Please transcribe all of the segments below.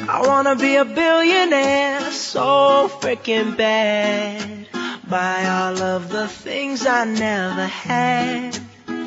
I wanna be a billionaire, so freaking bad. Buy all of the things I never had.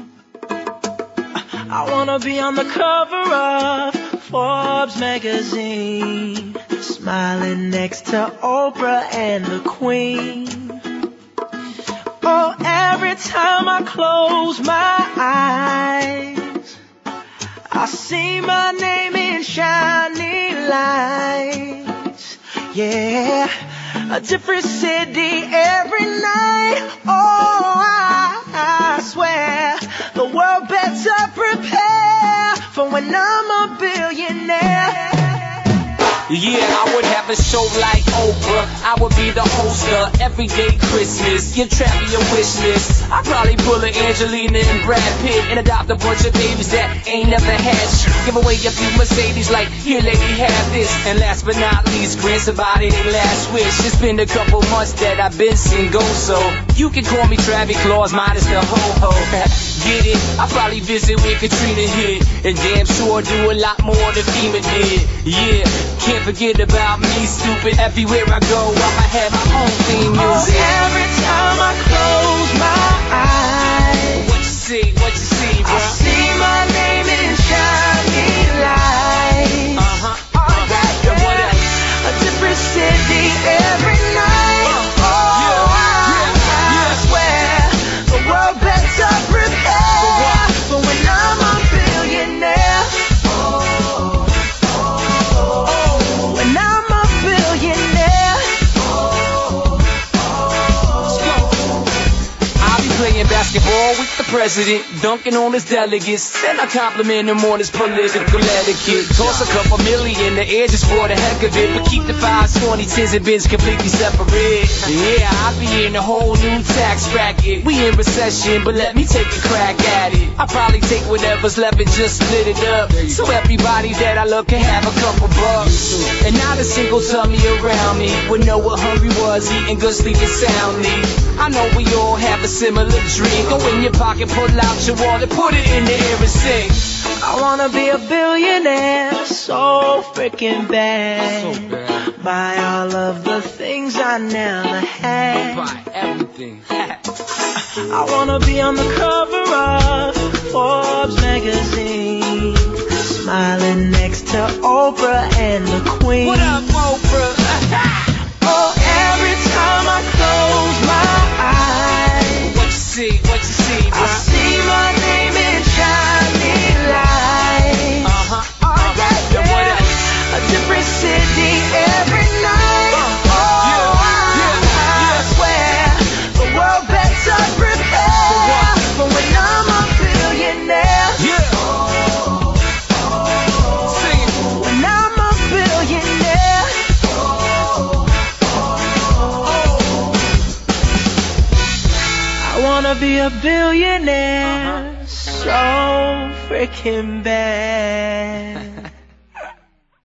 I wanna be on the cover of Forbes magazine, smiling next to Oprah and the Queen. Oh, every time I close my eyes, I see my name in shining lights. Yeah, a different city every night. Oh, I swear the world better prepare for when I'm a billionaire. Yeah, I would have a show like Oprah. I would be the host of Everyday Christmas. Give Travis a wish list. I'd probably pull a Angelina and Brad Pitt and adopt a bunch of babies that ain't never had shit. Give away a few Mercedes like, here lady, have this. And last but not least, grant somebody their last wish. It's been a couple months that I've been single, so you can call me Travis Claus minus the ho-ho. Get it? I'll probably visit where Katrina hit, and damn sure do a lot more than FEMA did. Yeah, can't forget about me, stupid. Everywhere I go, I'ma have my own theme music. Oh, every time I close my eyes, what you see, bro? I see my name in shining lights. Alright, and what else? A different city every night. I swear the world better prepare for when I'm a billionaire. When I'm a billionaire. I'll be playing basketball with the president, dunking on his delegates. Then I compliment him on his political etiquette. Toss a couple million in the air just for the heck of it, but keep the 5s, 20s, 10s, and bins completely separate. Yeah, I'll be in a whole new tax bracket. We in recession, but let me take a crack at it. I'll probably take whatever's left and just split it up, so everybody that I love can have a couple bucks. And not a single tummy around me would know what hungry was, eating good, sleeping soundly. I know we all have a similar dream. Go in your pocket, pull out your wallet, put it in the air and sing. I wanna be a billionaire, so freaking bad. Buy all of the things I never had. Buy everything. I wanna be on the cover of Forbes magazine, smiling next to Oprah and the Queen. What up, Oprah? Oh, every time I close my eyes, what you see, bro? I see my name in shining lights. Alright, and what else? A different city every night. I swear the world better prepare for when I'm a billionaire. Yeah. Sing it. When I'm a billionaire. I wanna be a billionaire, so freaking bad.